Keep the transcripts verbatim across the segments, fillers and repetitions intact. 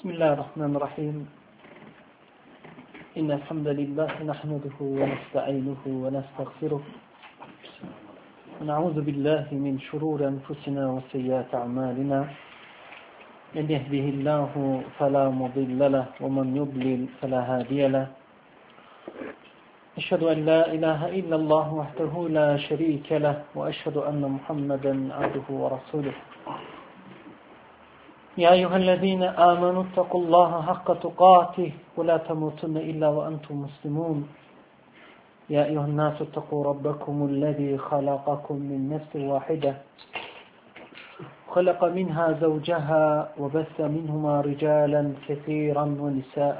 بسم الله الرحمن الرحيم إن الحمد لله نحمده ونستعينه ونستغفره ونعوذ بالله من شرور أنفسنا وسيئات أعمالنا من يهده الله فلا مضل له ومن يضلل فلا هادي له أشهد أن لا إله إلا الله وحده لا شريك له وأشهد أن محمدا عبده ورسوله يا أيها الذين آمنوا اتقوا الله حق تقاته ولا تموتن إلا وأنتم مسلمون يا أيها الناس اتقوا ربكم الذي خلقكم من نفس واحدة خلق منها زوجها وبث منهما رجالا كثيرا ونساء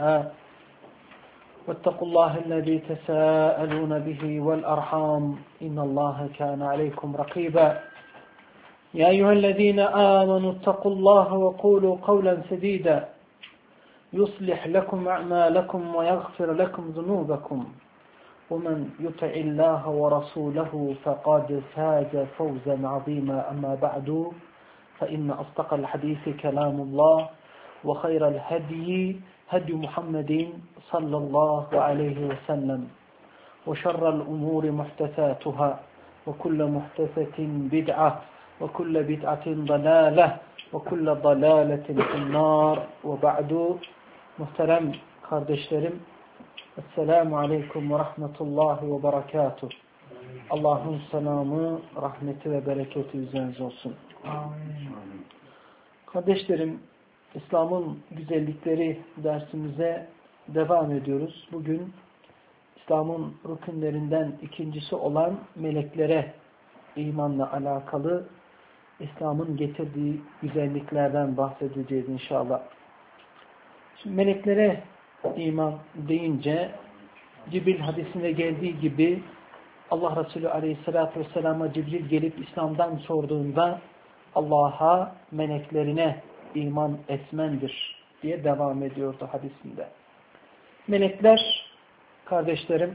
واتقوا الله الذي تساءلون به والأرحام إن الله كان عليكم رقيبا يا أيها الذين آمنوا اتقوا الله وقولوا قولا سديدا يصلح لكم أعمالكم ويغفر لكم ذنوبكم ومن يطع الله ورسوله فقد فاز فوزا عظيما أما بعد فإن أصدق الحديث كلام الله وخير الهدي هدي محمد صلى الله عليه وسلم وشر الأمور محدثاتها وكل محدثة بدعة وكل بدعة ضلالة وكل ضلالة في النار وبعد muhterem kardeşlerim Esselamu Aleyküm ve Rahmetullahi ve Berekatuh. Allah'ın selamı, rahmeti ve bereketi üzerinize olsun. Amin. Kardeşlerim, İslam'ın güzellikleri dersimize devam ediyoruz. Bugün İslam'ın rükünlerinden ikincisi olan meleklere imanla alakalı İslam'ın getirdiği güzelliklerden bahsedeceğiz inşallah. Şimdi meleklere iman deyince Cibril hadisinde geldiği gibi Allah Resulü Aleyhisselatü Vesselam'a Cibril gelip İslam'dan sorduğunda Allah'a, meleklerine iman etmendir diye devam ediyordu hadisinde. Melekler, kardeşlerim,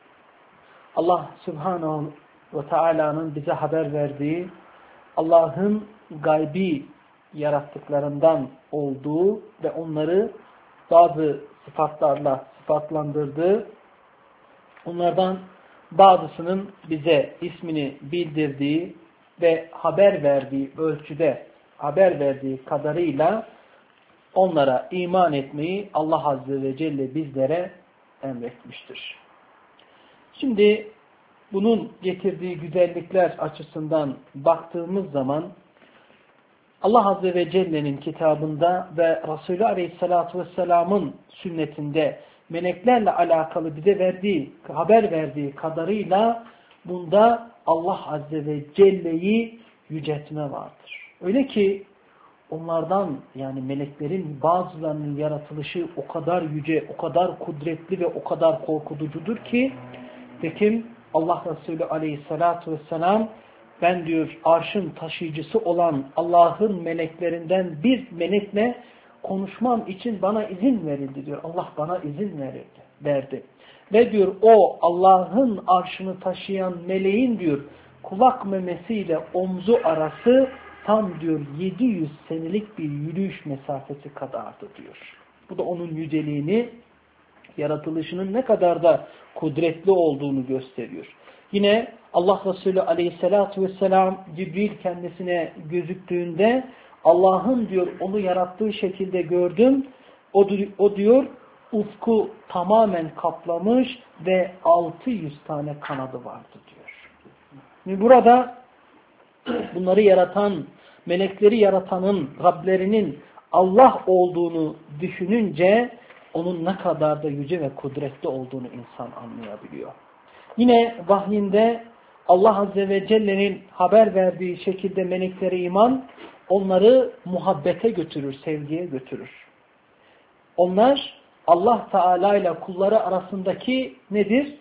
Allah Subhanahu ve Teala'nın bize haber verdiği Allah'ın gaybi yarattıklarından olduğu ve onları bazı sıfatlarla sıfatlandırdığı, onlardan bazısının bize ismini bildirdiği ve haber verdiği ölçüde, haber verdiği kadarıyla onlara iman etmeyi Allah Azze ve Celle bizlere emretmiştir. Şimdi bunun getirdiği güzellikler açısından baktığımız zaman Allah Azze ve Celle'nin kitabında ve Resulü Aleyhisselatü Vesselam'ın sünnetinde meleklerle alakalı bize verdiği, haber verdiği kadarıyla bunda Allah Azze ve Celle'yi yüceltme vardır. Öyle ki onlardan, yani meleklerin bazılarının yaratılışı o kadar yüce, o kadar kudretli ve o kadar korkutucudur ki tekim Allah Resulü Aleyhisselatü Vesselam ben diyor arşın taşıyıcısı olan Allah'ın meleklerinden bir melekle konuşmam için bana izin verildi diyor. Allah bana izin verildi, verdi. Ve diyor o Allah'ın arşını taşıyan meleğin diyor kulak memesiyle omzu arası tam diyor yedi yüz senelik bir yürüyüş mesafesi kadardı diyor. Bu da onun yüceliğini, yaratılışının ne kadar da kudretli olduğunu gösteriyor. Yine Allah Resulü Aleyhisselatü Vesselam Cibril kendisine gözüktüğünde Allah'ın diyor onu yarattığı şekilde gördüm. O, o diyor ufku tamamen kaplamış ve altı yüz tane kanadı vardı diyor. Şimdi burada bunları yaratan, melekleri yaratanın, Rablerinin Allah olduğunu düşününce onun ne kadar da yüce ve kudretli olduğunu insan anlayabiliyor. Yine vahyinde Allah Azze ve Celle'nin haber verdiği şekilde meleklere iman onları muhabbete götürür, sevgiye götürür. Onlar Allah Teala ile kulları arasındaki nedir?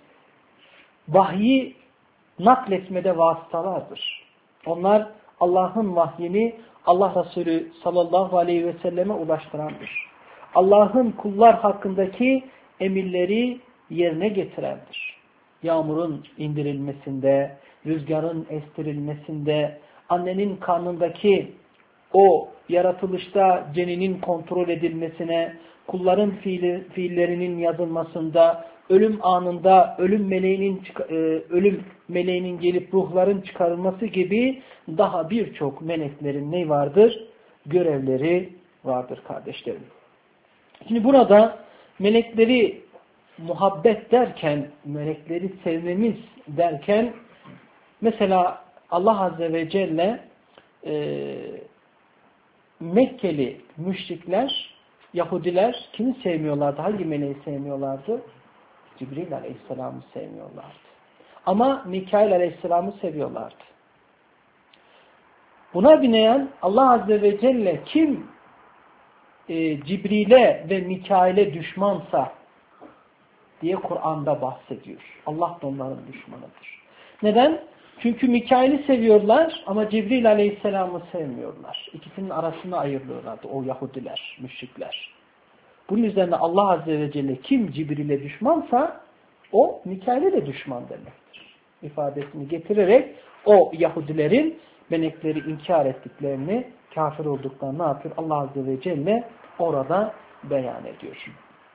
Vahyi nakletmede vasıtalardır. Onlar Allah'ın vahyini Allah Resulü sallallahu aleyhi ve selleme ulaştırandır. Allah'ın kullar hakkındaki emirleri yerine getirendir. Yağmurun indirilmesinde, rüzgarın estirilmesinde, annenin karnındaki o yaratılışta ceninin kontrol edilmesine, kulların fiili, fiillerinin yazılmasında, ölüm anında ölüm meleğinin ölüm meleğinin gelip ruhların çıkarılması gibi daha birçok meleklerin ne vardır? Görevleri vardır kardeşlerim. Şimdi burada melekleri muhabbet derken, melekleri sevmemiz derken, mesela Allah Azze ve Celle e, Mekkeli müşrikler, Yahudiler kimi sevmiyorlardı? Hangi meleği sevmiyorlardı? Cibril Aleyhisselam'ı sevmiyorlardı. Ama Mikail Aleyhisselam'ı seviyorlardı. Buna binaen Allah Azze ve Celle kim e, Cibril'e ve Mikail'e düşmansa diye Kur'an'da bahsediyor. Allah da onların düşmanıdır. Neden? Çünkü Mikail'i seviyorlar ama Cibril Aleyhisselam'ı sevmiyorlar. İkisinin arasını ayırıyorlardı o Yahudiler, müşrikler. Bunun üzerine Allah Azze ve Celle kim Cibril'e düşmansa o Mikail'e de düşman demektir. İfadesini getirerek o Yahudilerin melekleri inkar ettiklerini, kafir olduklarını ne yapıyor? Allah Azze ve Celle orada beyan ediyor.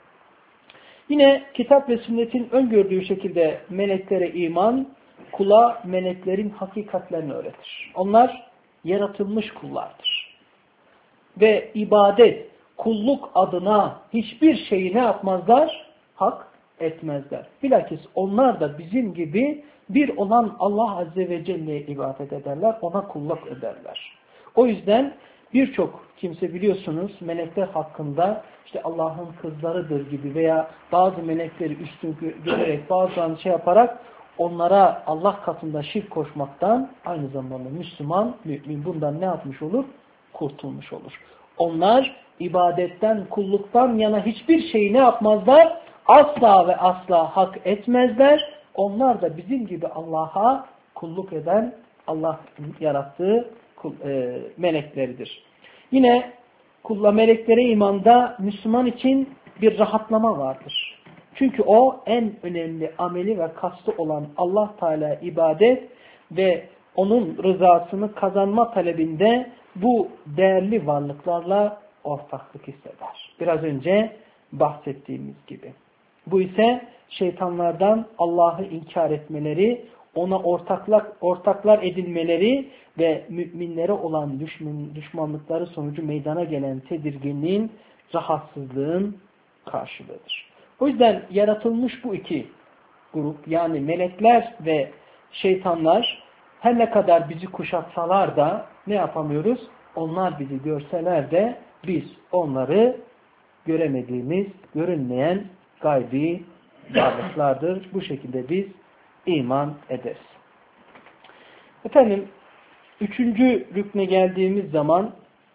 Yine kitap ve sünnetin öngördüğü şekilde meleklere iman, kula meleklerin hakikatlerini öğretir. Onlar yaratılmış kullardır. Ve ibadet, kulluk adına hiçbir şeyi ne yapmazlar? Hak etmezler. Bilakis onlar da bizim gibi bir olan Allah Azze ve Celle'ye ibadet ederler, ona kulluk ederler. O yüzden birçok kimse biliyorsunuz melekler hakkında işte Allah'ın kızlarıdır gibi veya bazı melekleri üstün görerek bazılarını şey yaparak onlara Allah katında şirk koşmaktan aynı zamanda Müslüman, mümin bundan ne yapmış olur? Kurtulmuş olur. Onlar ibadetten, kulluktan yana hiçbir şeyi ne yapmazlar? Asla ve asla hak etmezler. Onlar da bizim gibi Allah'a kulluk eden, Allah yarattığı e, melekleridir. Yine kulla meleklere imanda Müslüman için bir rahatlama vardır. Çünkü o en önemli ameli ve kastı olan Allah Teala ibadet ve onun rızasını kazanma talebinde bu değerli varlıklarla ortaklık hisseder. Biraz önce bahsettiğimiz gibi. Bu ise şeytanlardan Allah'ı inkar etmeleri, ona ortaklar, ortaklar edilmeleri ve müminlere olan düşman, düşmanlıkları sonucu meydana gelen tedirginliğin, rahatsızlığın karşılığıdır. O yüzden yaratılmış bu iki grup, yani melekler ve şeytanlar her ne kadar bizi kuşatsalar da ne yapamıyoruz? Onlar bizi görseler de biz onları göremediğimiz, görünmeyen gaybi varlıklardır. Bu şekilde biz iman ederiz. Efendim, üçüncü rükne geldiğimiz zaman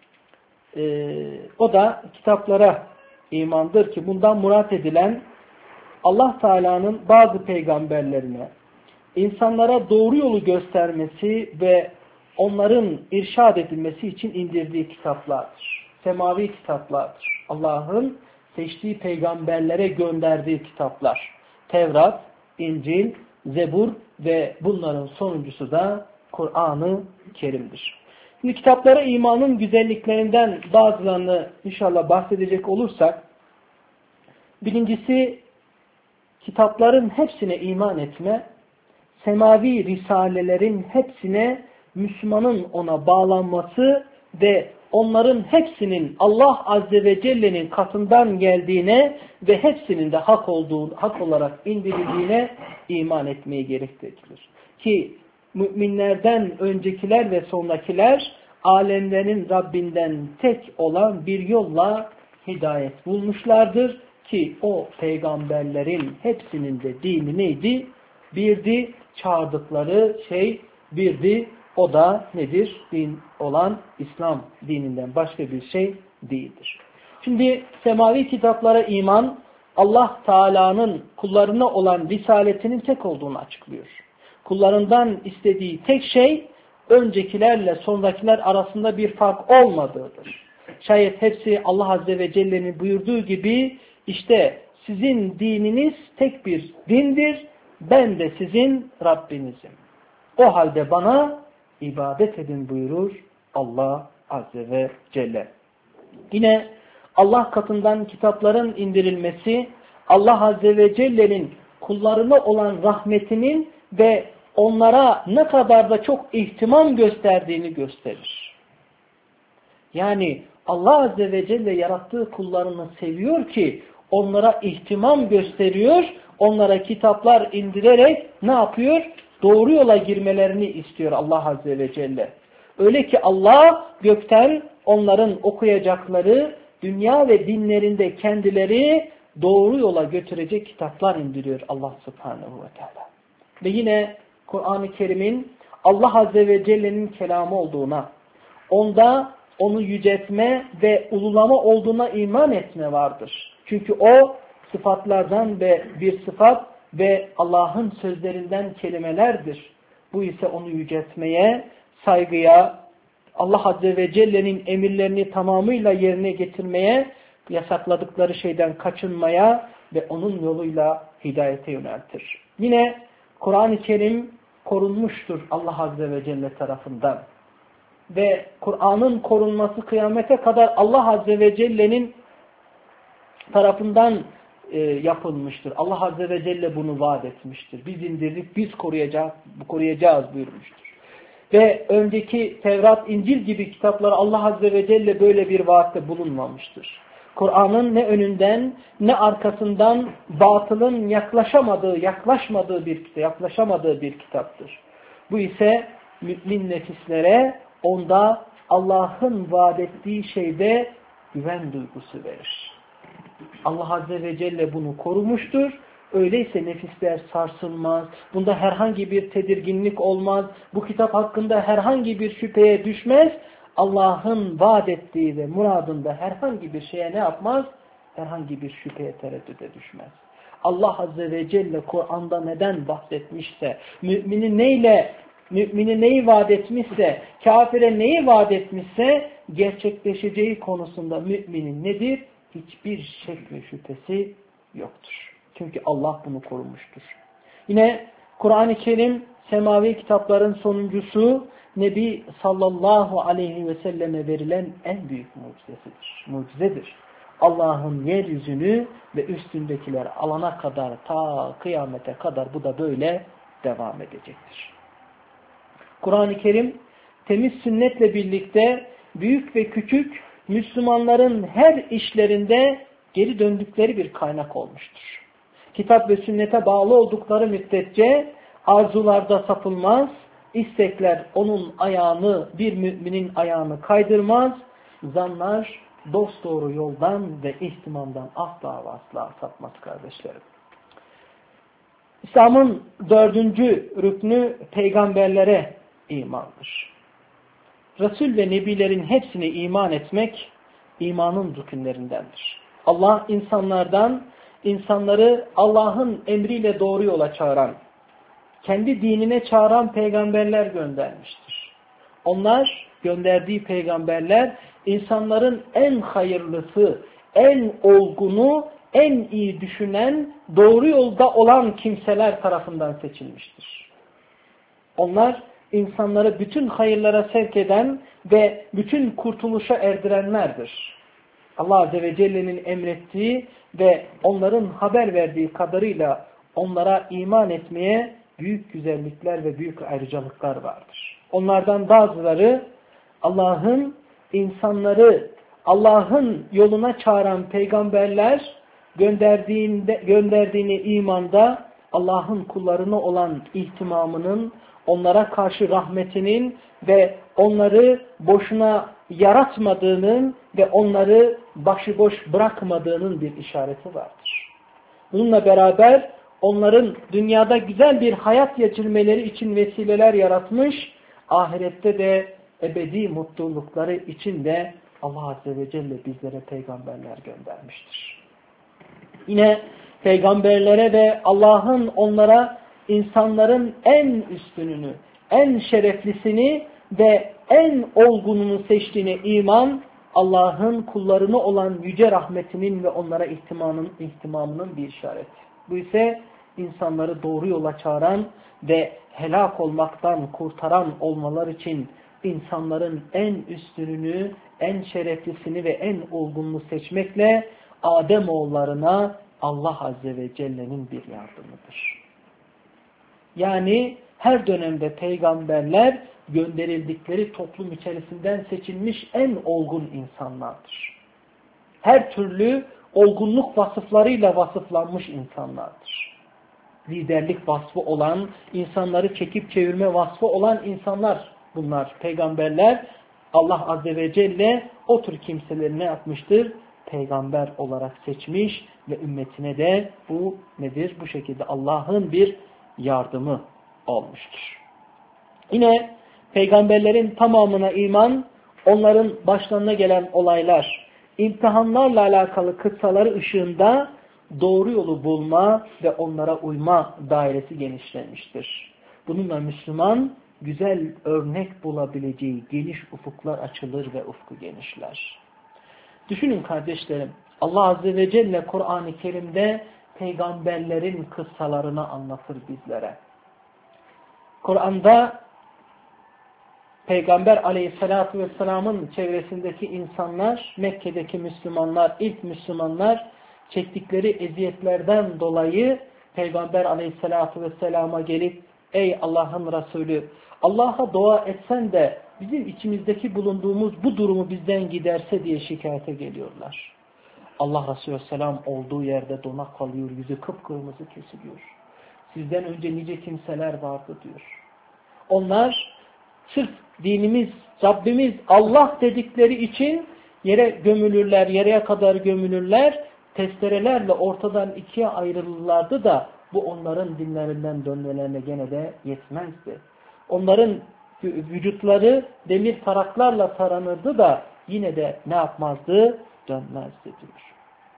e, o da kitaplara imandır ki bundan murat edilen Allah Teala'nın bazı peygamberlerine insanlara doğru yolu göstermesi ve onların irşad edilmesi için indirdiği kitaplardır. Semavi kitaplardır. Allah'ın seçtiği peygamberlere gönderdiği kitaplar. Tevrat, İncil, Zebur ve bunların sonuncusu da Kur'an-ı Kerim'dir. Şimdi kitaplara imanın güzelliklerinden bazılarını inşallah bahsedecek olursak, birincisi kitapların hepsine iman etme, semavi risalelerin hepsine Müslümanın ona bağlanması ve onların hepsinin Allah Azze ve Celle'nin katından geldiğine ve hepsinin de hak olduğu, hak olarak indirildiğine iman etmeyi gerektirir. Ki müminlerden öncekiler ve sonrakiler alemlerin Rabbinden tek olan bir yolla hidayet bulmuşlardır ki o peygamberlerin hepsinin de dini neydi? Birdi, çağırdıkları şey birdi. O da nedir? Din olan İslam dininden başka bir şey değildir. Şimdi semavi kitaplara iman, Allah Teala'nın kullarına olan risaletinin tek olduğunu açıklıyor. Kullarından istediği tek şey, öncekilerle sonrakiler arasında bir fark olmadığıdır. Şayet hepsi Allah Azze ve Celle'nin buyurduğu gibi, işte sizin dininiz tek bir dindir, ben de sizin Rabbinizim. O halde bana ibadet edin buyurur Allah Azze ve Celle. Yine Allah katından kitapların indirilmesi, Allah Azze ve Celle'nin kullarına olan rahmetinin ve onlara ne kadar da çok ihtimam gösterdiğini gösterir. Yani Allah Azze ve Celle yarattığı kullarını seviyor ki onlara ihtimam gösteriyor, onlara kitaplar indirerek ne yapıyor? Doğru yola girmelerini istiyor Allah Azze ve Celle. Öyle ki Allah gökten onların okuyacakları dünya ve dinlerinde kendileri doğru yola götürecek kitaplar indiriyor Allah Subhanahu ve Teala. Ve yine Kur'an-ı Kerim'in Allah Azze ve Celle'nin kelamı olduğuna, onda onu yüceltme ve ululama olduğuna iman etme vardır. Çünkü o sıfatlardan ve bir sıfat ve Allah'ın sözlerinden kelimelerdir. Bu ise onu yüceltmeye, saygıya, Allah Azze ve Celle'nin emirlerini tamamıyla yerine getirmeye, yasakladıkları şeyden kaçınmaya ve onun yoluyla hidayete yöneltir. Yine Kur'an-ı Kerim korunmuştur Allah Azze ve Celle tarafından. Ve Kur'an'ın korunması kıyamete kadar Allah Azze ve Celle'nin tarafından e, yapılmıştır. Allah Azze ve Celle bunu vaat etmiştir. Biz indirdik, biz koruyacağız, koruyacağız buyurmuştur. Ve önceki Tevrat, İncil gibi kitaplara Allah Azze ve Celle böyle bir vaatte bulunmamıştır. Kur'an'ın ne önünden ne arkasından batılın yaklaşamadığı, yaklaşmadığı bir kitap, yaklaşamadığı bir kitaptır. Bu ise mümin nefislere onda Allah'ın vaat ettiği şeyde güven duygusu verir. Allah Azze ve Celle bunu korumuştur. Öyleyse nefisler sarsılmaz. Bunda herhangi bir tedirginlik olmaz. Bu kitap hakkında herhangi bir şüpheye düşmez. Allah'ın vaat ettiği ve muradında herhangi bir şeye ne yapmaz? Herhangi bir şüpheye, tereddüde düşmez. Allah Azze ve Celle Kur'an'da neden bahsetmişse, mümini neyle, mümini neyi vaat etmişse, kafire neyi vaat etmişse, gerçekleşeceği konusunda müminin nedir? Hiçbir şek ve şüphesi yoktur. Çünkü Allah bunu korumuştur. Yine Kur'an-ı Kerim semavi kitapların sonuncusu, Nebi sallallahu aleyhi ve selleme verilen en büyük mucizesidir. Mucizedir. Allah'ın yeryüzünü ve üstündekiler alana kadar, ta kıyamete kadar bu da böyle devam edecektir. Kur'an-ı Kerim temiz sünnetle birlikte büyük ve küçük Müslümanların her işlerinde geri döndükleri bir kaynak olmuştur. Kitap ve sünnete bağlı oldukları müddetçe arzularda sapılmaz, istekler onun ayağını, bir müminin ayağını kaydırmaz, zanlar dosdoğru yoldan ve ihtimamdan asla ve asla sapmaz kardeşlerim. İslam'ın dördüncü rüknü peygamberlere imandır. Resul ve nebilerin hepsine iman etmek imanın rükünlerindendir. Allah insanlardan, insanları Allah'ın emriyle doğru yola çağıran, kendi dinine çağıran peygamberler göndermiştir. Onlar, gönderdiği peygamberler, insanların en hayırlısı, en olgunu, en iyi düşünen, doğru yolda olan kimseler tarafından seçilmiştir. Onlar, insanları bütün hayırlara sevk eden ve bütün kurtuluşa erdirenlerdir. Allah Azze ve Celle'nin emrettiği ve onların haber verdiği kadarıyla onlara iman etmeye büyük güzellikler ve büyük ayrıcalıklar vardır. Onlardan bazıları Allah'ın insanları Allah'ın yoluna çağıran peygamberler gönderdiğinde, gönderdiğini imanda Allah'ın kullarına olan ihtimamının, onlara karşı rahmetinin ve onları boşuna yaratmadığının ve onları başıboş bırakmadığının bir işareti vardır. Bununla beraber onların dünyada güzel bir hayat geçirmeleri için vesileler yaratmış, ahirette de ebedi mutlulukları için de Allah Azze ve Celle bizlere peygamberler göndermiştir. Yine peygamberlere ve Allah'ın onlara insanların en üstününü, en şereflisini ve en olgununu seçtiğine iman, Allah'ın kullarına olan yüce rahmetinin ve onlara ihtimamının, ihtimamının bir işareti. Bu ise insanları doğru yola çağıran ve helak olmaktan kurtaran olmalar için insanların en üstününü, en şereflisini ve en olgununu seçmekle Ademoğullarına Allah Azze ve Celle'nin bir yardımıdır. Yani her dönemde peygamberler gönderildikleri toplum içerisinden seçilmiş en olgun insanlardır. Her türlü olgunluk vasıflarıyla vasıflanmış insanlardır. Liderlik vasfı olan, insanları çekip çevirme vasfı olan insanlar bunlar. Peygamberler Allah Azze ve Celle o tür kimseleri ne yapmıştır? Peygamber olarak seçmiş ve ümmetine de bu nedir? Bu şekilde Allah'ın bir yardımı olmuştur. Yine peygamberlerin tamamına iman, onların başlarına gelen olaylar, imtihanlarla alakalı kıssaları ışığında doğru yolu bulma ve onlara uyma dairesi genişlenmiştir. Bununla Müslüman güzel örnek bulabileceği geniş ufuklar açılır ve ufku genişler. Düşünün kardeşlerim, Allah Azze ve Celle Kur'an-ı Kerim'de peygamberlerin kıssalarını anlatır bizlere. Kur'an'da Peygamber Aleyhisselatü Vesselam'ın çevresindeki insanlar, Mekke'deki Müslümanlar, ilk Müslümanlar çektikleri eziyetlerden dolayı Peygamber Aleyhisselatü Vesselam'a gelip ey Allah'ın Resulü, Allah'a dua etsen de bizim içimizdeki bulunduğumuz bu durumu bizden giderse diye şikayete geliyorlar. Allah Resulü Vesselam olduğu yerde donak kalıyor, yüzü kıpkırmızı kesiliyor. Sizden önce nice kimseler vardı diyor. Onlar sırf dinimiz, Rabbimiz Allah dedikleri için yere gömülürler, yereye kadar gömülürler, testerelerle ortadan ikiye ayrılırlardı da bu onların dinlerinden dönmelerine gene de yetmezdi. Onların vücutları demir taraklarla taranırdı da yine de ne yapmazdı? Dönmezdi diyor.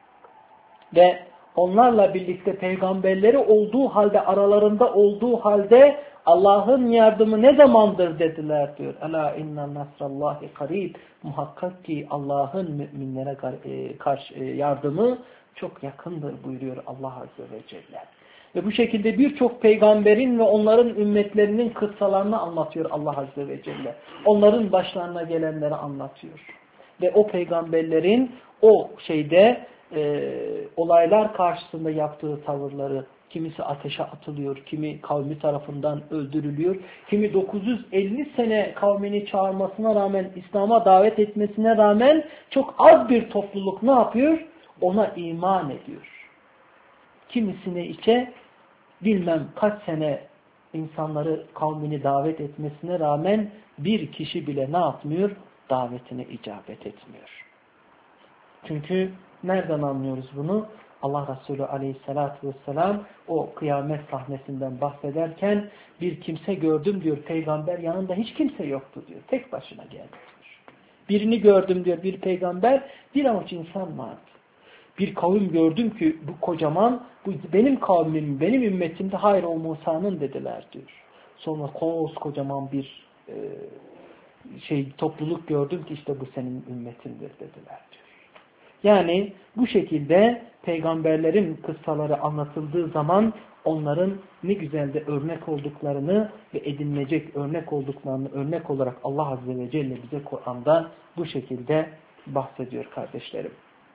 Ve onlarla birlikte peygamberleri olduğu halde, aralarında olduğu halde Allah'ın yardımı ne zamandır dediler diyor. Ela inna nasrallahi karib. Muhakkak ki Allah'ın müminlere karşı yardımı çok yakındır buyuruyor Allah Azze ve Celle. Ve bu şekilde birçok peygamberin ve onların ümmetlerinin kıssalarını anlatıyor Allah Azze ve Celle. Onların başlarına gelenleri anlatıyor. Ve o peygamberlerin o şeyde e, olaylar karşısında yaptığı tavırları, kimisi ateşe atılıyor, kimi kavmi tarafından öldürülüyor, kimi dokuz yüz elli sene kavmini çağırmasına rağmen, İslam'a davet etmesine rağmen çok az bir topluluk ne yapıyor? Ona iman ediyor. Kimisine içe bilmem kaç sene insanları kavmini davet etmesine rağmen bir kişi bile ne yapmıyor? Davetine icabet etmiyor. Çünkü nereden anlıyoruz bunu? Allah Resulü Aleyhisselatü Vesselam o kıyamet sahnesinden bahsederken bir kimse gördüm diyor. Peygamber yanında hiç kimse yoktu diyor. Tek başına geldi diyor. Birini gördüm diyor bir peygamber, bir avuç insan vardı. Bir kavim gördüm ki bu kocaman, bu benim kavmim, benim ümmetimde hayır o Musa'nın dediler diyor. Sonra koskocaman bir e, şey topluluk gördüm ki işte bu senin ümmetindir dediler diyor. Yani bu şekilde peygamberlerin kıssaları anlatıldığı zaman onların ne güzel de örnek olduklarını ve edinilecek örnek olduklarını örnek olarak Allah Azze ve Celle bize Kur'an'da bu şekilde bahsediyor kardeşlerim.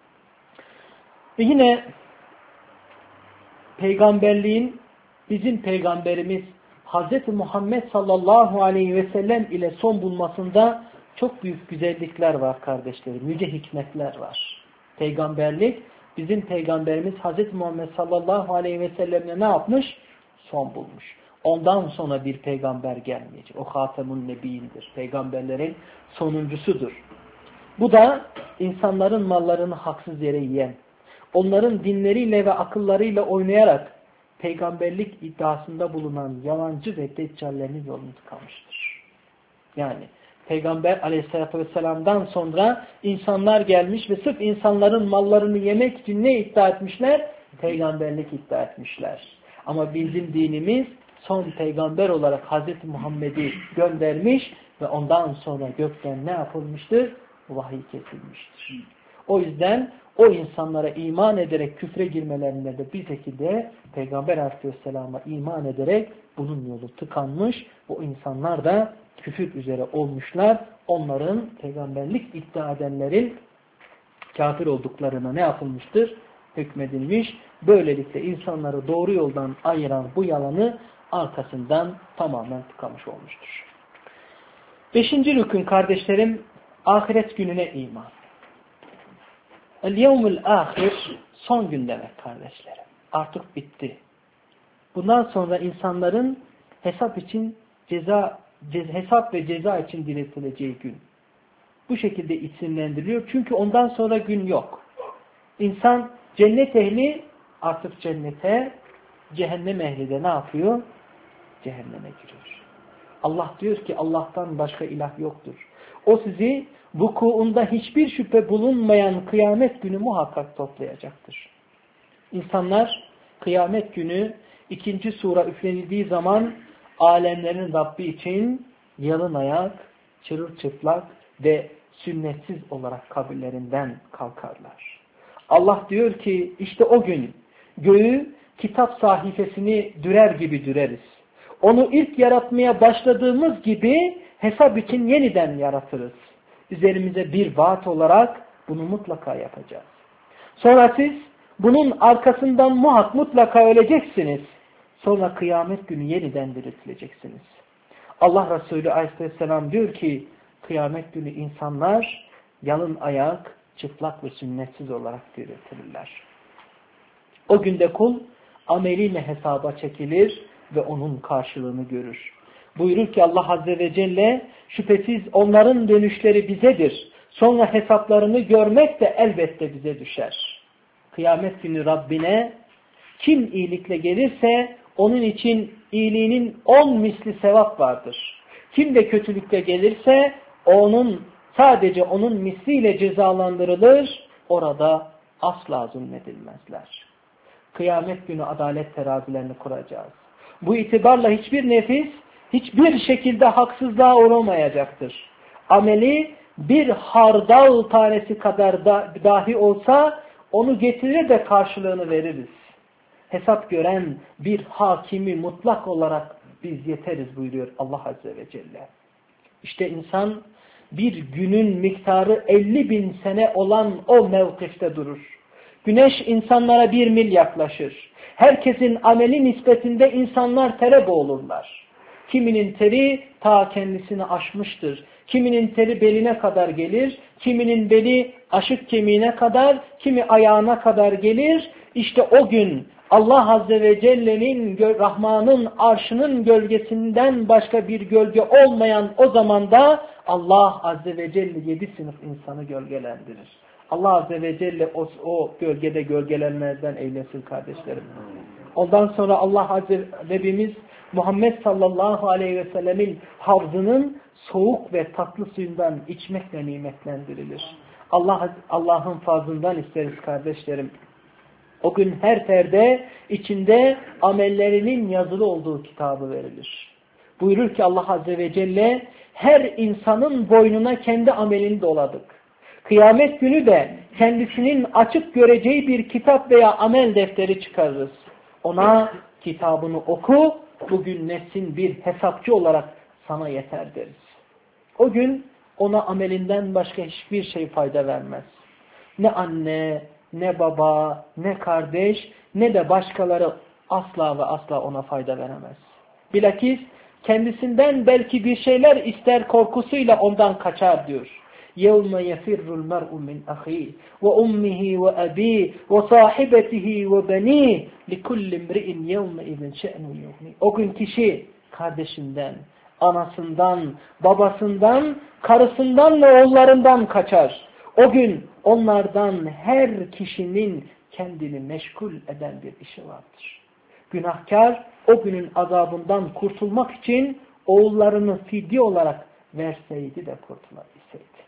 Ve yine peygamberliğin bizim peygamberimiz Hz. Muhammed sallallahu aleyhi ve sellem ile son bulmasında çok büyük güzellikler var kardeşlerim. Yüce hikmetler var. Peygamberlik bizim peygamberimiz Hz. Muhammed sallallahu aleyhi ve sellemle ne yapmış? Son bulmuş. Ondan sonra bir peygamber gelmeyecek. O Hatemun Nebiyindir. Peygamberlerin sonuncusudur. Bu da insanların mallarını haksız yere yiyen, onların dinleriyle ve akıllarıyla oynayarak peygamberlik iddiasında bulunan yalancı ve deccallerin yolunu tıkamıştır. Yani Peygamber Aleyhisselatü Vesselam'dan sonra insanlar gelmiş ve sırf insanların mallarını yemek için ne iddia etmişler? Peygamberlik iddia etmişler. Ama bizim dinimiz son peygamber olarak Hazreti Muhammed'i göndermiş ve ondan sonra gökten ne yapılmıştır? Vahiy kesilmiştir. O yüzden o insanlara iman ederek küfre girmelerinde de bir şekilde Peygamber Aleyhisselam'a iman ederek bunun yolu tıkanmış. Bu insanlar da küfür üzere olmuşlar. Onların peygamberlik iddia edenlerin kafir olduklarına ne yapılmıştır? Hükmedilmiş. Böylelikle insanları doğru yoldan ayıran bu yalanı arkasından tamamen tıkamış olmuştur. Beşinci rükün kardeşlerim, ahiret gününe iman. El-yevmül ahir, son gün demek kardeşlerim. Artık bitti. Bundan sonra insanların hesap için ceza, hesap ve ceza için diriltileceği gün. Bu şekilde isimlendiriliyor. Çünkü ondan sonra gün yok. İnsan, cennet ehli artık cennete, cehennem ehli de ne yapıyor? Cehenneme giriyor. Allah diyor ki Allah'tan başka ilah yoktur. O sizi vukuunda hiçbir şüphe bulunmayan kıyamet günü muhakkak toplayacaktır. İnsanlar kıyamet günü ikinci sura üflenildiği zaman alemlerin Rabbi için yalın ayak, çırılçıplak ve sünnetsiz olarak kabirlerinden kalkarlar. Allah diyor ki işte o gün göğü kitap sahifesini dürer gibi düreriz. Onu ilk yaratmaya başladığımız gibi hesap için yeniden yaratırız. Üzerimize bir vaat olarak bunu mutlaka yapacağız. Sonra siz bunun arkasından muhak mutlaka öleceksiniz. Sonra kıyamet günü yeniden diriltileceksiniz. Allah Resulü Aleyhisselam diyor ki kıyamet günü insanlar yalın ayak, çıplak ve sünnetsiz olarak diriltilirler. O günde kul ameliyle hesaba çekilir ve onun karşılığını görür. Buyurur ki Allah Azze ve Celle şüphesiz onların dönüşleri bizedir. Sonra hesaplarını görmek de elbette bize düşer. Kıyamet günü Rabbine kim iyilikle gelirse onun için iyiliğinin on misli sevap vardır. Kim de kötülükle gelirse onun sadece onun misliyle cezalandırılır. Orada asla zulmedilmezler. Kıyamet günü adalet terazilerini kuracağız. Bu itibarla hiçbir nefis hiçbir şekilde haksızlığa uğramayacaktır. Ameli bir hardal tanesi kadar da, dahi olsa onu getirir de karşılığını veririz. Hesap gören bir hakimi mutlak olarak biz yeteriz buyuruyor Allah Azze ve Celle. İşte insan bir günün miktarı elli bin sene olan o mevkifte durur. Güneş insanlara bir mil yaklaşır. Herkesin ameli nispetinde insanlar tere boğulurlar. Kiminin teri ta kendisini aşmıştır. Kiminin teri beline kadar gelir. Kiminin beli aşık kemiğine kadar, kimi ayağına kadar gelir. İşte o gün Allah Azze ve Celle'nin, Rahman'ın arşının gölgesinden başka bir gölge olmayan o zamanda Allah Azze ve Celle yedi sınıf insanı gölgelendirir. Allah Azze ve Celle o, o gölgede gölgelenlerden eylesin kardeşlerim. Ondan sonra Allah Azze Rabbimiz Muhammed sallallahu aleyhi ve sellemin havzının soğuk ve tatlı suyundan içmekle nimetlendirilir. Allah Allah'ın fazlından isteriz kardeşlerim. O gün her ferde içinde amellerinin yazılı olduğu kitabı verilir. Buyurur ki Allah Azze ve Celle her insanın boynuna kendi amelini doladık. Kıyamet günü de kendisinin açık göreceği bir kitap veya amel defteri çıkarırız. Ona kitabını oku, bugün nefsin bir hesapçı olarak sana yeter deriz. O gün ona amelinden başka hiçbir şey fayda vermez. Ne anne, ne baba, ne kardeş, ne de başkaları asla ve asla ona fayda veremez. Bilakis kendisinden belki bir şeyler ister korkusuyla ondan kaçar diyor. يَوْمَ يَفِرُّ الْمَرْءُ مِنْ أَخِيهِ وَأُمِّهِ وَأَبِيهِ وَصَاحِبَتِهِ وَبَنِيهِ لِكُلِّ امْرِئٍ يَوْمَئِذٍ شَأْنٌ يُغْنِيهِ O gün kişi kardeşinden, anasından, babasından, karısından ve oğullarından kaçar. O gün onlardan her kişinin kendini meşgul eden bir işi vardır. Günahkar o günün azabından kurtulmak için oğullarını fidye olarak verseydi de kurtulabilseydi.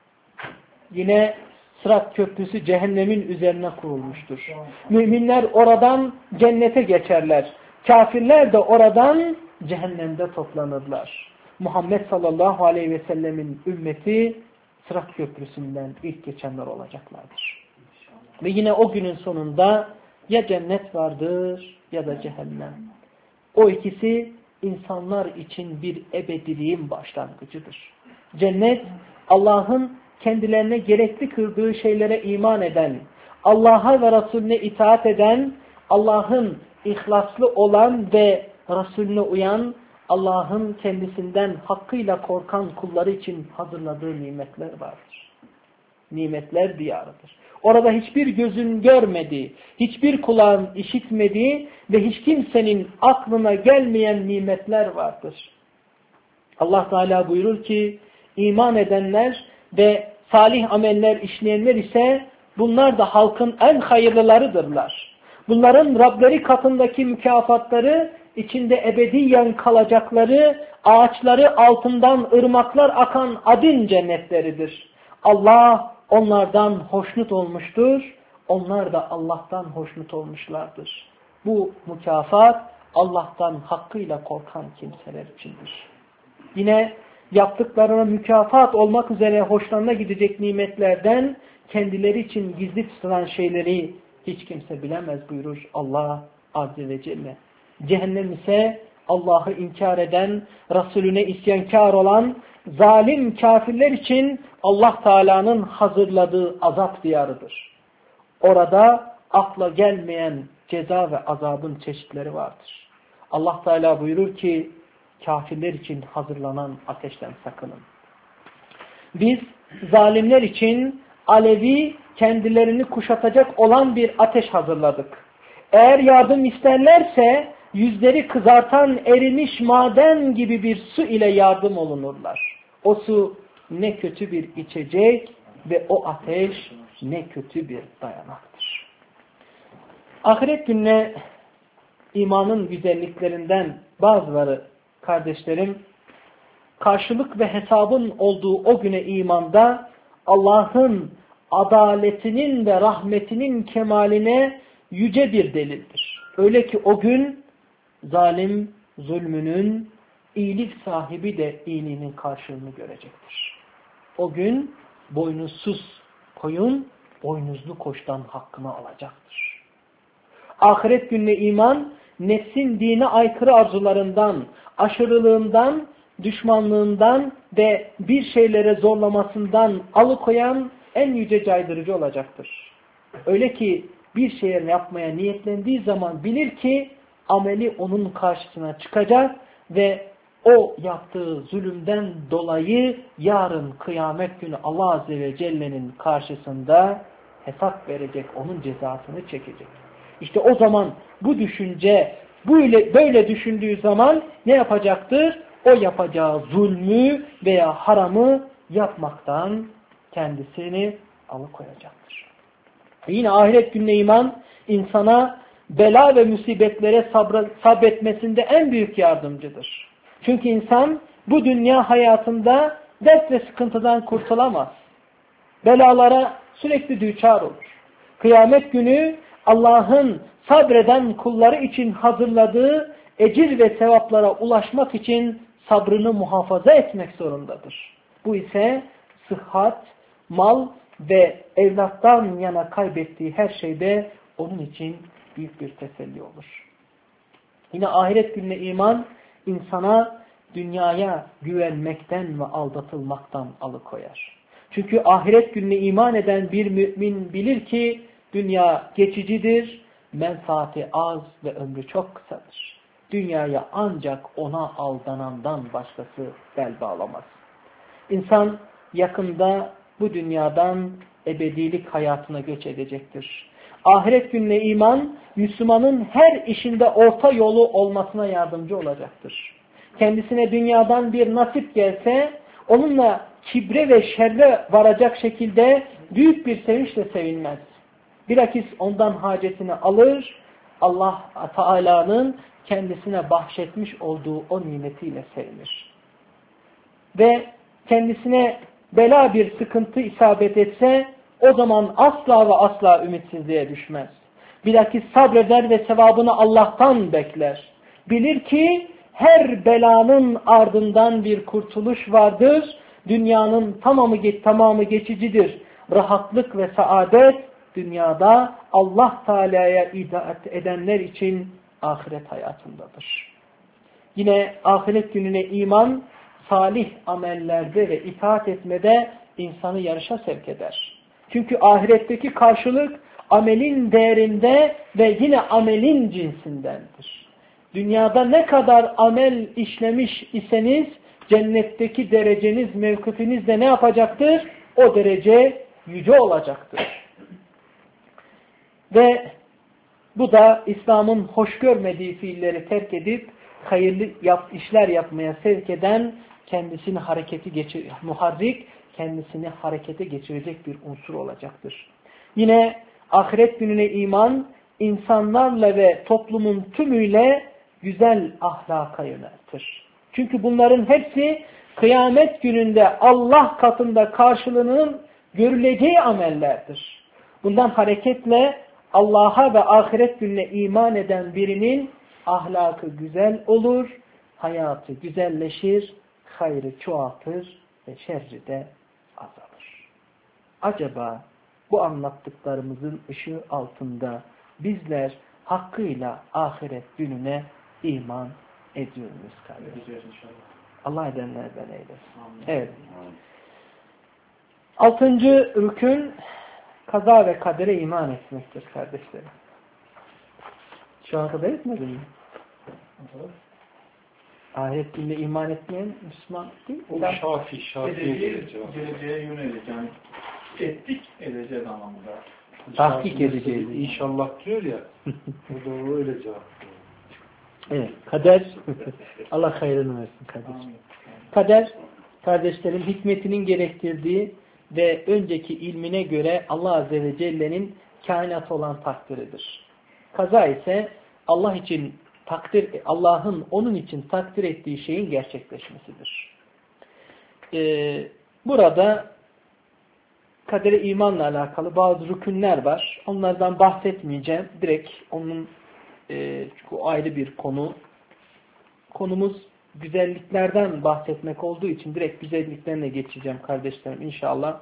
Yine Sırat Köprüsü cehennemin üzerine kurulmuştur. Müminler oradan cennete geçerler. Kafirler de oradan cehennemde toplanırlar. Muhammed sallallahu aleyhi ve sellemin ümmeti Sırat Köprüsü'nden ilk geçenler olacaklardır. Ve yine o günün sonunda ya cennet vardır ya da cehennem. O ikisi insanlar için bir ebediliğin başlangıcıdır. Cennet, Allah'ın kendilerine gerekli kıldığı şeylere iman eden, Allah'a ve Resulüne itaat eden, Allah'ın ihlaslı olan ve Resulüne uyan, Allah'ın kendisinden hakkıyla korkan kulları için hazırladığı nimetler vardır. Nimetler diyarıdır. Orada hiçbir gözün görmediği, hiçbir kulağın işitmediği ve hiç kimsenin aklına gelmeyen nimetler vardır. Allah Teala buyurur ki, iman edenler ve salih ameller işleyenler ise bunlar da halkın en hayırlılarıdırlar. Bunların Rableri katındaki mükafatları, içinde ebediyen kalacakları, ağaçları altından ırmaklar akan adin cennetleridir. Allah onlardan hoşnut olmuştur, onlar da Allah'tan hoşnut olmuşlardır. Bu mükafat Allah'tan hakkıyla korkan kimseler içindir. Yine yaptıklarına mükafat olmak üzere hoşlarına gidecek nimetlerden kendileri için gizli tutulan şeyleri hiç kimse bilemez buyurur Allah Azze ve Celle. Cehennem ise Allah'ı inkar eden, Resulüne isyankar olan, zalim kafirler için Allah Teala'nın hazırladığı azap diyarıdır. Orada akla gelmeyen ceza ve azabın çeşitleri vardır. Allah Teala buyurur ki, kafirler için hazırlanan ateşten sakının. Biz zalimler için alevi, kendilerini kuşatacak olan bir ateş hazırladık. Eğer yardım isterlerse yüzleri kızartan erimiş maden gibi bir su ile yardım olunurlar. O su ne kötü bir içecek ve o ateş ne kötü bir dayanaktır. Ahiret gününe imanın güzelliklerinden bazıları kardeşlerim, karşılık ve hesabın olduğu o güne imanda Allah'ın adaletinin ve rahmetinin kemaline yüce bir delildir. Öyle ki o gün zalim zulmünün, iyilik sahibi de iyiliğinin karşılığını görecektir. O gün boynuzsuz koyun, boynuzlu koçtan hakkını alacaktır. Ahiret gününe iman, nefsin dine aykırı arzularından, aşırılığından, düşmanlığından ve bir şeylere zorlamasından alıkoyan en yüce caydırıcı olacaktır. Öyle ki bir şey yapmaya niyetlendiği zaman bilir ki ameli onun karşısına çıkacak ve o yaptığı zulümden dolayı yarın kıyamet günü Allah Azze ve Celle'nin karşısında hesap verecek, onun cezasını çekecek. İşte o zaman bu düşünce, böyle, böyle düşündüğü zaman ne yapacaktır? O yapacağı zulmü veya haramı yapmaktan kendisini alıkoyacaktır. Yine ahiret gününe iman insana bela ve musibetlere sabra, sabretmesinde en büyük yardımcıdır. Çünkü insan bu dünya hayatında dert ve sıkıntıdan kurtulamaz. Belalara sürekli düçar olur. Kıyamet günü Allah'ın sabreden kulları için hazırladığı ecir ve sevaplara ulaşmak için sabrını muhafaza etmek zorundadır. Bu ise sıhhat, mal ve evlattan yana kaybettiği her şeyde onun için büyük bir teselli olur. Yine ahiret gününe iman insana dünyaya güvenmekten ve aldatılmaktan alıkoyar. Çünkü ahiret gününe iman eden bir mümin bilir ki dünya geçicidir, menfaati az ve ömrü çok kısadır. Dünyaya ancak ona aldanandan başkası bel bağlamaz. İnsan yakında bu dünyadan ebedilik hayatına göç edecektir. Ahiret gününe iman, Müslümanın her işinde orta yolu olmasına yardımcı olacaktır. Kendisine dünyadan bir nasip gelse, onunla kibre ve şerre varacak şekilde büyük bir sevinçle sevinmez. Bilakis ondan hacetini alır, Allah Teala'nın kendisine bahşetmiş olduğu o nimetiyle sevinir. Ve kendisine bela bir sıkıntı isabet etse, o zaman asla ve asla ümitsizliğe düşmez. Bilakis sabreder ve sevabını Allah'tan bekler. Bilir ki her belanın ardından bir kurtuluş vardır dünyanın tamamı, tamamı geçicidir. Rahatlık ve saadet dünyada Allah Teala'ya itaat edenler için ahiret hayatındadır. Yine ahiret gününe iman, salih amellerde ve itaat etmede insanı yarışa sevk eder. Çünkü ahiretteki karşılık amelin değerinde ve yine amelin cinsindendir. Dünyada ne kadar amel işlemiş iseniz cennetteki dereceniz, mevkifiniz de ne yapacaktır? O derece yüce olacaktır. Ve bu da İslam'ın hoş görmediği fiilleri terk edip hayırlı yap, işler yapmaya sevk eden, kendisini hareketi geçir, muharrik, kendisini harekete geçirecek bir unsur olacaktır. Yine ahiret gününe iman, insanlarla ve toplumun tümüyle güzel ahlaka yöneltir. Çünkü bunların hepsi kıyamet gününde Allah katında karşılığının görüleceği amellerdir. Bundan hareketle Allah'a ve ahiret gününe iman eden birinin ahlakı güzel olur, hayatı güzelleşir, hayrı çoğaltır ve şerri de azalır. Acaba bu anlattıklarımızın ışığı altında bizler hakkıyla ahiret gününe iman ediyor muyuz kardeşler? Allah edenlerden eylesin. Evet. Altıncı rükün kaza ve kadere iman etmektir kardeşlerim. Şu an kadar etmedin mi? Ahiret gününe iman etmeyen Müslüman değil. O da şafi, şafiye geleceğe, geleceğe yönelik yani ettik edeceğiz anlamında. Tahkik edeceğiz. İnşallah diyor ya. O da öyle cevap diyor. Evet, kader Allah hayrını versin kardeşim. Kader kardeşlerim hikmetinin gerektirdiği ve önceki ilmine göre Allah Azze ve Celle'nin kainat olan takdiridir. Kaza ise Allah için takdir, Allah'ın onun için takdir ettiği şeyin gerçekleşmesidir. Ee, burada kadere imanla alakalı bazı rükünler var. Onlardan bahsetmeyeceğim. Direkt onun e, çünkü ayrı bir konu. Konumuz güzelliklerden bahsetmek olduğu için direkt güzelliklerine geçeceğim kardeşlerim inşallah.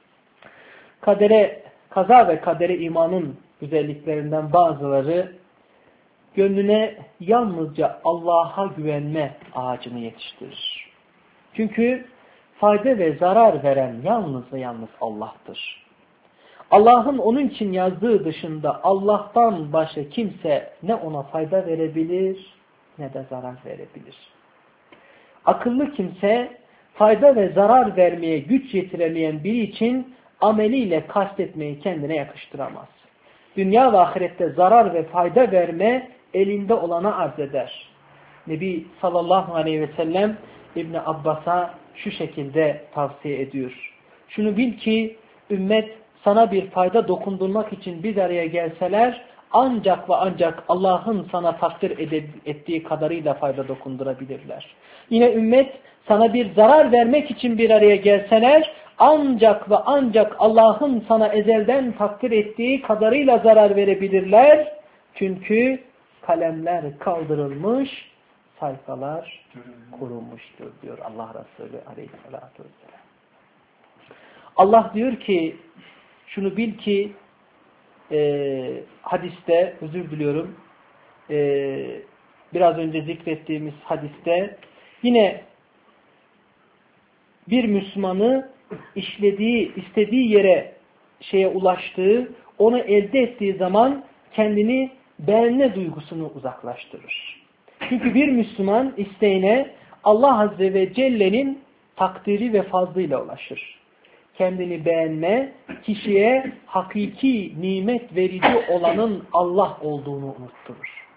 Kadere, kaza ve kadere imanın güzelliklerinden bazıları gönlüne yalnızca Allah'a güvenme ağacını yetiştirir. Çünkü fayda ve zarar veren yalnız ve yalnız Allah'tır. Allah'ın onun için yazdığı dışında Allah'tan başka kimse ne ona fayda verebilir ne de zarar verebilir. Akıllı kimse fayda ve zarar vermeye güç yetiremeyen biri için ameliyle kastetmeyi kendine yakıştıramaz. Dünya ve ahirette zarar ve fayda verme elinde olana arz eder. Nebi sallallahu aleyhi ve sellem İbn Abbas'a şu şekilde tavsiye ediyor. Şunu bil ki ümmet sana bir fayda dokundurmak için bir araya gelseler ancak ve ancak Allah'ın sana takdir ettiği kadarıyla fayda dokundurabilirler. Yine ümmet sana bir zarar vermek için bir araya gelseler ancak ve ancak Allah'ın sana ezelden takdir ettiği kadarıyla zarar verebilirler. Çünkü kalemler kaldırılmış, sayfalar kurulmuştur diyor Allah Resulü aleyhissalatü vesselam. Allah diyor ki şunu bil ki e, hadiste özür diliyorum e, biraz önce zikrettiğimiz hadiste yine bir Müslümanı işlediği, istediği yere şeye ulaştığı, onu elde ettiği zaman kendini beğenme duygusunu uzaklaştırır. Çünkü bir Müslüman isteğine Allah Azze ve Celle'nin takdiri ve fazlıyla ulaşır. Kendini beğenme, kişiye hakiki nimet verici olanın Allah olduğunu unutturur.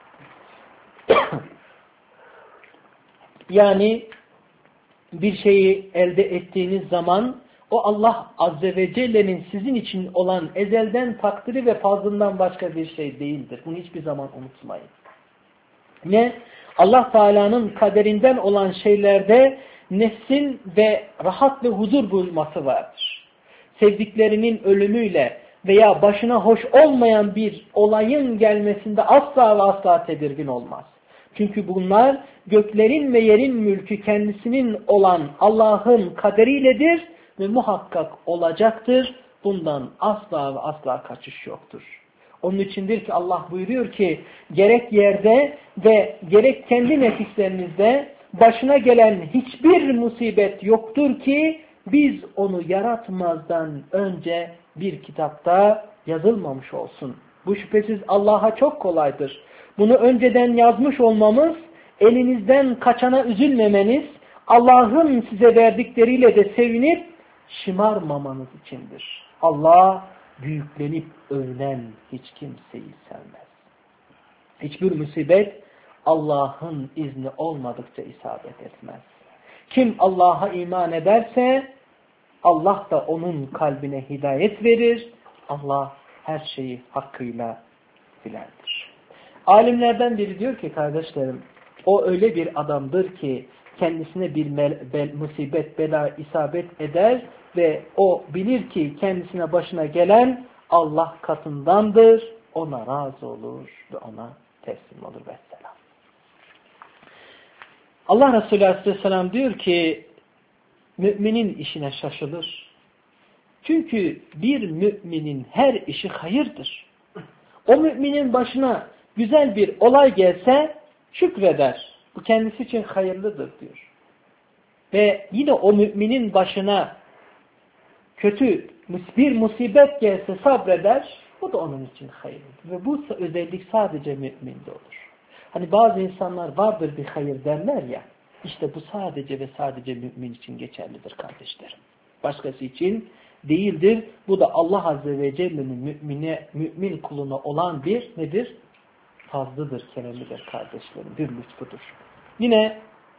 Yani bir şeyi elde ettiğiniz zaman o Allah Azze ve Celle'nin sizin için olan ezelden takdiri ve fazlından başka bir şey değildir. Bunu hiçbir zaman unutmayın. Ne? Allah Teala'nın kaderinden olan şeylerde nefsin ve rahat ve huzur bulması vardır. Sevdiklerinin ölümüyle veya başına hoş olmayan bir olayın gelmesinde asla ve asla tedirgin olmaz. Çünkü bunlar göklerin ve yerin mülkü kendisinin olan Allah'ın kaderiyledir ve muhakkak olacaktır. Bundan asla ve asla kaçış yoktur. Onun içindir ki Allah buyuruyor ki gerek yerde ve gerek kendi nefislerinizde başına gelen hiçbir musibet yoktur ki biz onu yaratmazdan önce bir kitapta yazılmamış olsun. Bu şüphesiz Allah'a çok kolaydır. Bunu önceden yazmış olmamız, elinizden kaçana üzülmemeniz, Allah'ın size verdikleriyle de sevinip şımarmamanız içindir. Allah büyüklenip övünen hiç kimseyi sevmez. Hiçbir musibet Allah'ın izni olmadıkça isabet etmez. Kim Allah'a iman ederse Allah da onun kalbine hidayet verir. Allah her şeyi hakkıyla bilendir. Alimlerden biri diyor ki kardeşlerim, o öyle bir adamdır ki kendisine bir bel, musibet, bela isabet eder ve o bilir ki kendisine başına gelen Allah katındandır. Ona razı olur ve ona teslim olur vesselam. Allah Resulü Aleyhisselam diyor ki müminin işine şaşılır. Çünkü bir müminin her işi hayırdır. O müminin başına güzel bir olay gelse şükreder. Bu kendisi için hayırlıdır diyor. Ve yine o müminin başına kötü bir musibet gelse sabreder. Bu da onun için hayırlıdır. Ve bu özellik sadece müminde olur. Hani bazı insanlar vardır bir hayır derler ya. İşte bu sadece ve sadece mümin için geçerlidir kardeşlerim. Başkası için değildir. Bu da Allah Azze ve Celle'nin mümine, mümin kuluna olan bir nedir? Fazlıdır, keremidir kardeşlerim. Bir lütfudur. Yine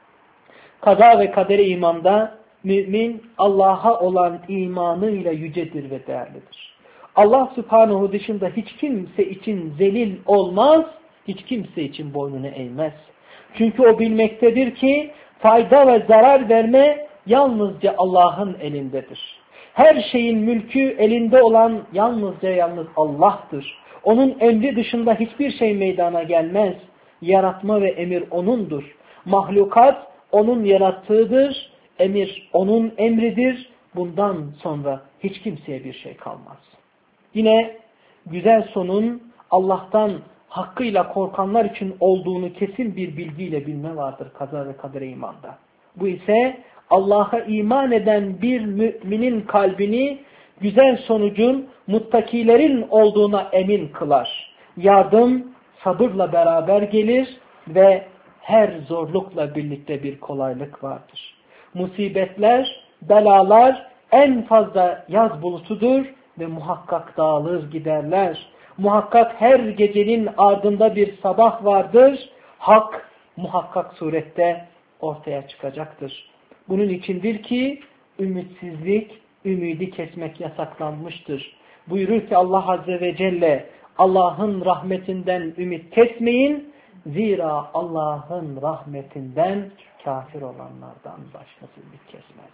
kaza ve kadere imanda mümin Allah'a olan imanıyla yücedir ve değerlidir. Allah Subhanahu dışında hiç kimse için zelil olmaz, hiç kimse için boynunu eğmez. Çünkü o bilmektedir ki fayda ve zarar verme yalnızca Allah'ın elindedir. Her şeyin mülkü elinde olan yalnızca yalnız Allah'tır. Onun emri dışında hiçbir şey meydana gelmez. Yaratma ve emir O'nundur. Mahlukat O'nun yarattığıdır. Emir O'nun emridir. Bundan sonra hiç kimseye bir şey kalmaz. Yine güzel sonun Allah'tan hakkıyla korkanlar için olduğunu kesin bir bilgiyle bilme vardır kaza ve kadere imanda. Bu ise Allah'a iman eden bir müminin kalbini güzel sonucun muttakilerin olduğuna emin kılar. Yardım sabırla beraber gelir ve her zorlukla birlikte bir kolaylık vardır. Musibetler, belalar en fazla yaz bulutudur ve muhakkak dağılır giderler. Muhakkak her gecenin ardında bir sabah vardır. Hak muhakkak surette ortaya çıkacaktır. Bunun içindir ki ümitsizlik, ümidi kesmek yasaklanmıştır. Buyurur ki Allah Azze ve Celle, Allah'ın rahmetinden ümit kesmeyin. Zira Allah'ın rahmetinden kafir olanlardan başkası ümit kesmez.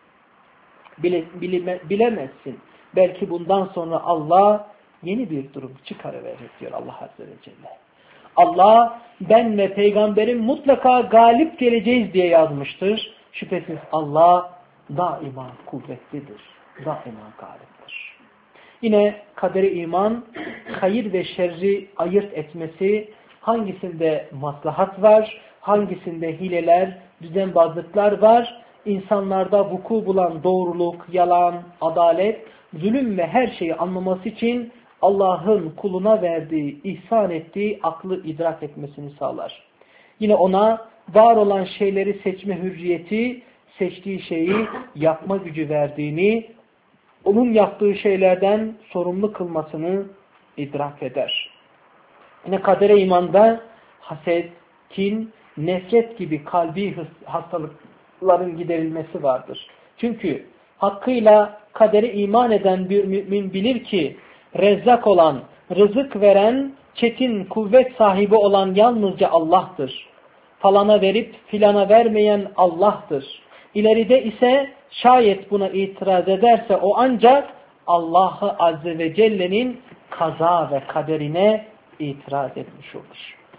Bile, bilime, bilemezsin. Belki bundan sonra Allah yeni bir durum çıkarıverir diyor Allah Azze ve Celle. Allah ben ve peygamberim mutlaka galip geleceğiz diye yazmıştır. Şüphesiz Allah daima kuvvetlidir. Daima galiptir. Yine kaderi iman, hayır ve şerri ayırt etmesi, hangisinde maslahat var, hangisinde hileler, düzenbazlıklar var, insanlarda vuku bulan doğruluk, yalan, adalet, zulüm ve her şeyi anlaması için Allah'ın kuluna verdiği, ihsan ettiği aklı idrak etmesini sağlar. Yine ona var olan şeyleri seçme hürriyeti, seçtiği şeyi yapma gücü verdiğini, onun yaptığı şeylerden sorumlu kılmasını idrak eder. Yine kadere imanda haset, kin, nefret gibi kalbi hastalıkların giderilmesi vardır. Çünkü hakkıyla kadere iman eden bir mümin bilir ki Rezzak olan, rızık veren, çetin kuvvet sahibi olan yalnızca Allah'tır. Falana verip filana vermeyen Allah'tır. İleride ise şayet buna itiraz ederse o ancak Allah'ı Azze ve Celle'nin kaza ve kaderine itiraz etmiş olur.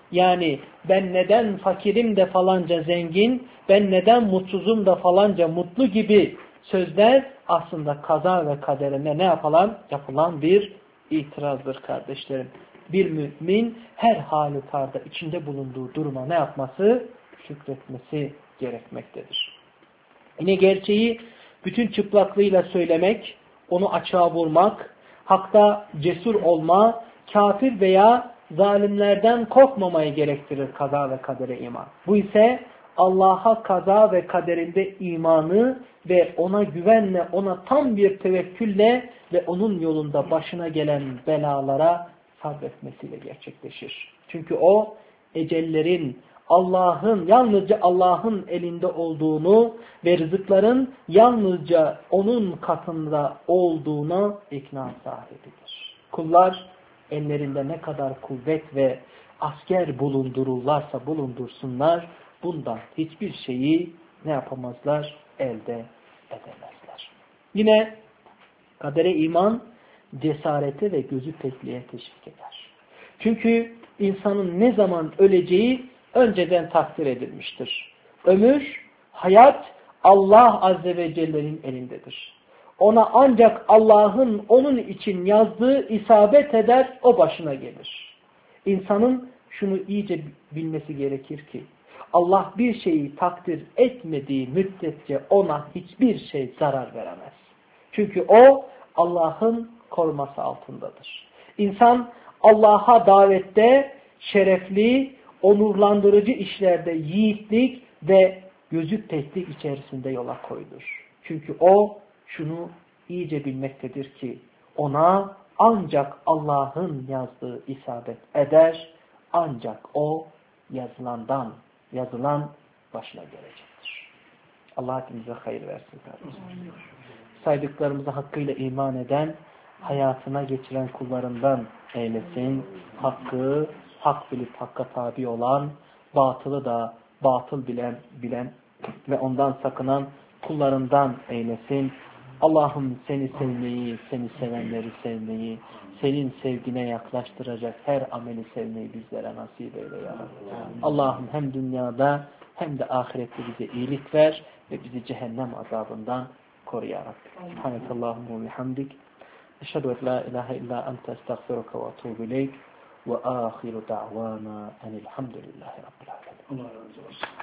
Yani ben neden fakirim de falanca zengin, ben neden mutsuzum da falanca mutlu gibi sözler aslında kaza ve kaderine ne yapılan? Yapılan bir itirazdır kardeşlerim. Bir mümin her halükarda içinde bulunduğu duruma ne yapması? Şükretmesi gerekmektedir. Yine gerçeği bütün çıplaklığıyla söylemek, onu açığa vurmak, hakta cesur olma, kafir veya zalimlerden korkmamayı gerektirir kaza ve kadere iman. Bu ise Allah'a kaza ve kaderinde imanı ve ona güvenle, ona tam bir tevekkülle ve onun yolunda başına gelen belalara sabretmesiyle gerçekleşir. Çünkü o ecellerin Allah'ın, yalnızca Allah'ın elinde olduğunu ve rızıkların yalnızca onun katında olduğuna ikna sahibidir. Kullar ellerinde ne kadar kuvvet ve asker bulundururlarsa bulundursunlar, bundan hiçbir şeyi ne yapamazlar? Elde edemezler. Yine kadere iman cesarete ve gözü pekliğe teşvik eder. Çünkü insanın ne zaman öleceği önceden takdir edilmiştir. Ömür, hayat Allah Azze ve Celle'nin elindedir. Ona ancak Allah'ın onun için yazdığı isabet eder, o başına gelir. İnsanın şunu iyice bilmesi gerekir ki, Allah bir şeyi takdir etmediği müddetçe ona hiçbir şey zarar veremez. Çünkü o Allah'ın koruması altındadır. İnsan Allah'a davette şerefli, onurlandırıcı işlerde yiğitlik ve gözü peklik içerisinde yola koyulur. Çünkü o şunu iyice bilmektedir ki ona ancak Allah'ın yazdığı isabet eder, ancak o yazılandan, yazılan başına gelecektir. Allah hepimize hayır versin kardeşim. Saydıklarımıza hakkıyla iman eden, hayatına geçiren kullarından eylesin. Hakkı, hak bilip hakka tabi olan, batılı da batıl bilen, bilen ve ondan sakınan kullarından eylesin. Allah'ım seni sevmeyi, seni sevenleri sevmeyi, senin sevgine yaklaştıracak her ameli sevmeyi bizlere nasip eyle ya Rabbi. Allah'ım hem dünyada hem de ahirette bize iyilik ver ve bizi cehennem azabından koru ya Rabbi. Subhanakallahumma ve bihamdik. Eşhedü en la ilahe illa ente estağfiruke ve etûbü ileyk ve âhiru da'vana enilhamdülillahi rabbil âlemin. Allah razı olsun.